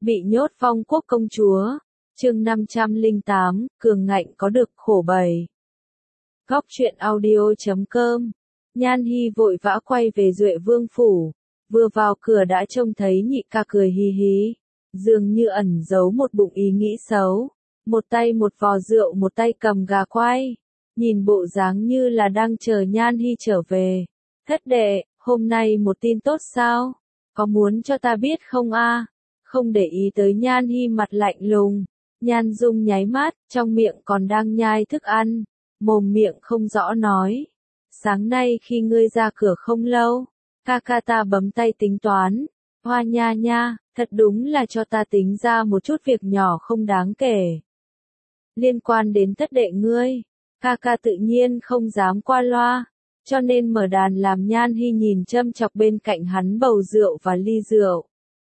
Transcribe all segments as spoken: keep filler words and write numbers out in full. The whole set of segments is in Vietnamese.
Bị nhốt phong quốc công chúa. Chương năm trăm lẻ tám, cường ngạnh có được khổ bầy. Góc truyện audio chấm com. Nhan Hi vội vã quay về Duệ Vương phủ, vừa vào cửa đã trông thấy nhị ca cười hí hí, dường như ẩn giấu một bụng ý nghĩ xấu, một tay một vò rượu một tay cầm gà quay, nhìn bộ dáng như là đang chờ Nhan Hi trở về. Thất đệ, hôm nay một tin tốt sao? Có muốn cho ta biết không a? Không để ý tới Nhan Hi mặt lạnh lùng, Nhan Dung nháy mắt, trong miệng còn đang nhai thức ăn, mồm miệng không rõ nói. Sáng nay khi ngươi ra cửa không lâu, ca ca ta bấm tay tính toán, Hoa nha nha, thật đúng là cho ta tính ra một chút việc nhỏ không đáng kể. Liên quan đến thất đệ ngươi, ca ca tự nhiên không dám qua loa, cho nên mở đàn làm Nhan Hi nhìn châm chọc bên cạnh hắn bầu rượu và ly rượu.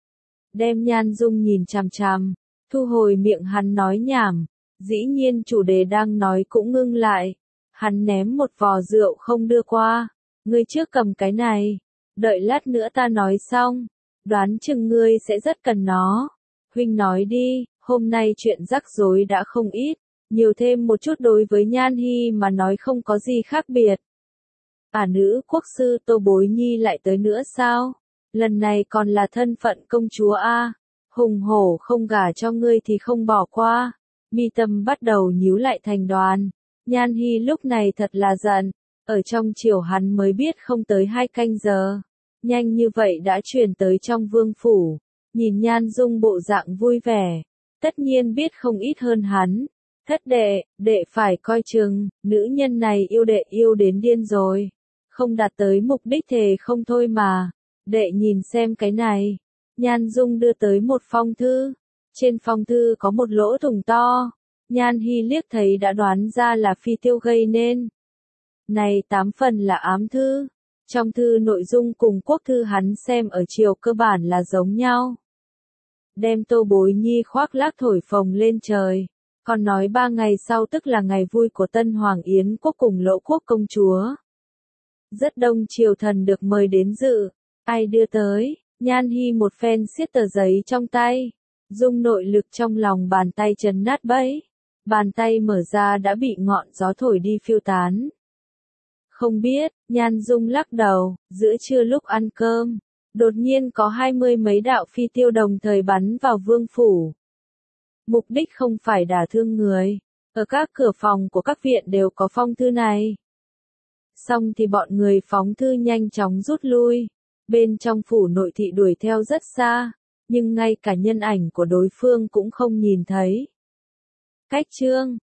Đem Nhan Dung nhìn chằm chằm, thu hồi miệng hắn nói nhảm, dĩ nhiên chủ đề đang nói cũng ngưng lại. Hắn ném một vò rượu không đưa qua, ngươi trước cầm cái này, đợi lát nữa ta nói xong, đoán chừng ngươi sẽ rất cần nó. Huynh nói đi, hôm nay chuyện rắc rối đã không ít, nhiều thêm một chút đối với Nhan Hi mà nói không có gì khác biệt. À nữ quốc sư Tô Bối Nhi lại tới nữa sao? Lần này còn là thân phận công chúa a, hùng hổ không gả cho ngươi thì không bỏ qua. Mi tâm bắt đầu nhíu lại thành đoàn. Nhan Hi lúc này thật là giận, ở trong triều hắn mới biết không tới hai canh giờ, nhanh như vậy đã truyền tới trong vương phủ, nhìn Nhan Dung bộ dạng vui vẻ, tất nhiên biết không ít hơn hắn. Thất đệ, đệ phải coi chừng, nữ nhân này yêu đệ yêu đến điên rồi, không đạt tới mục đích thề không thôi mà. Đệ nhìn xem cái này, Nhan Dung đưa tới một phong thư, trên phong thư có một lỗ thủng to. Nhan Hi liếc thấy đã đoán ra là Phi Tiêu gây nên. Này tám phần là ám thư. Trong thư nội dung cùng quốc thư hắn xem ở triều cơ bản là giống nhau. Đem Tô Bối Nhi khoác lác thổi phồng lên trời. Còn nói ba ngày sau tức là ngày vui của Tân Hoàng Yến quốc cùng Lỗ quốc công chúa. Rất đông triều thần được mời đến dự. Ai đưa tới? Nhan Hi một phen siết tờ giấy trong tay. Dung nội lực trong lòng bàn tay chấn nát bấy. Bàn tay mở ra đã bị ngọn gió thổi đi phiêu tán. Không biết, Nhan Dung lắc đầu, giữa trưa lúc ăn cơm, đột nhiên có hai mươi mấy đạo phi tiêu đồng thời bắn vào vương phủ. Mục đích không phải đả thương người, ở các cửa phòng của các viện đều có phong thư này. Xong thì bọn người phóng thư nhanh chóng rút lui, bên trong phủ nội thị đuổi theo rất xa, nhưng ngay cả nhân ảnh của đối phương cũng không nhìn thấy. Cách chương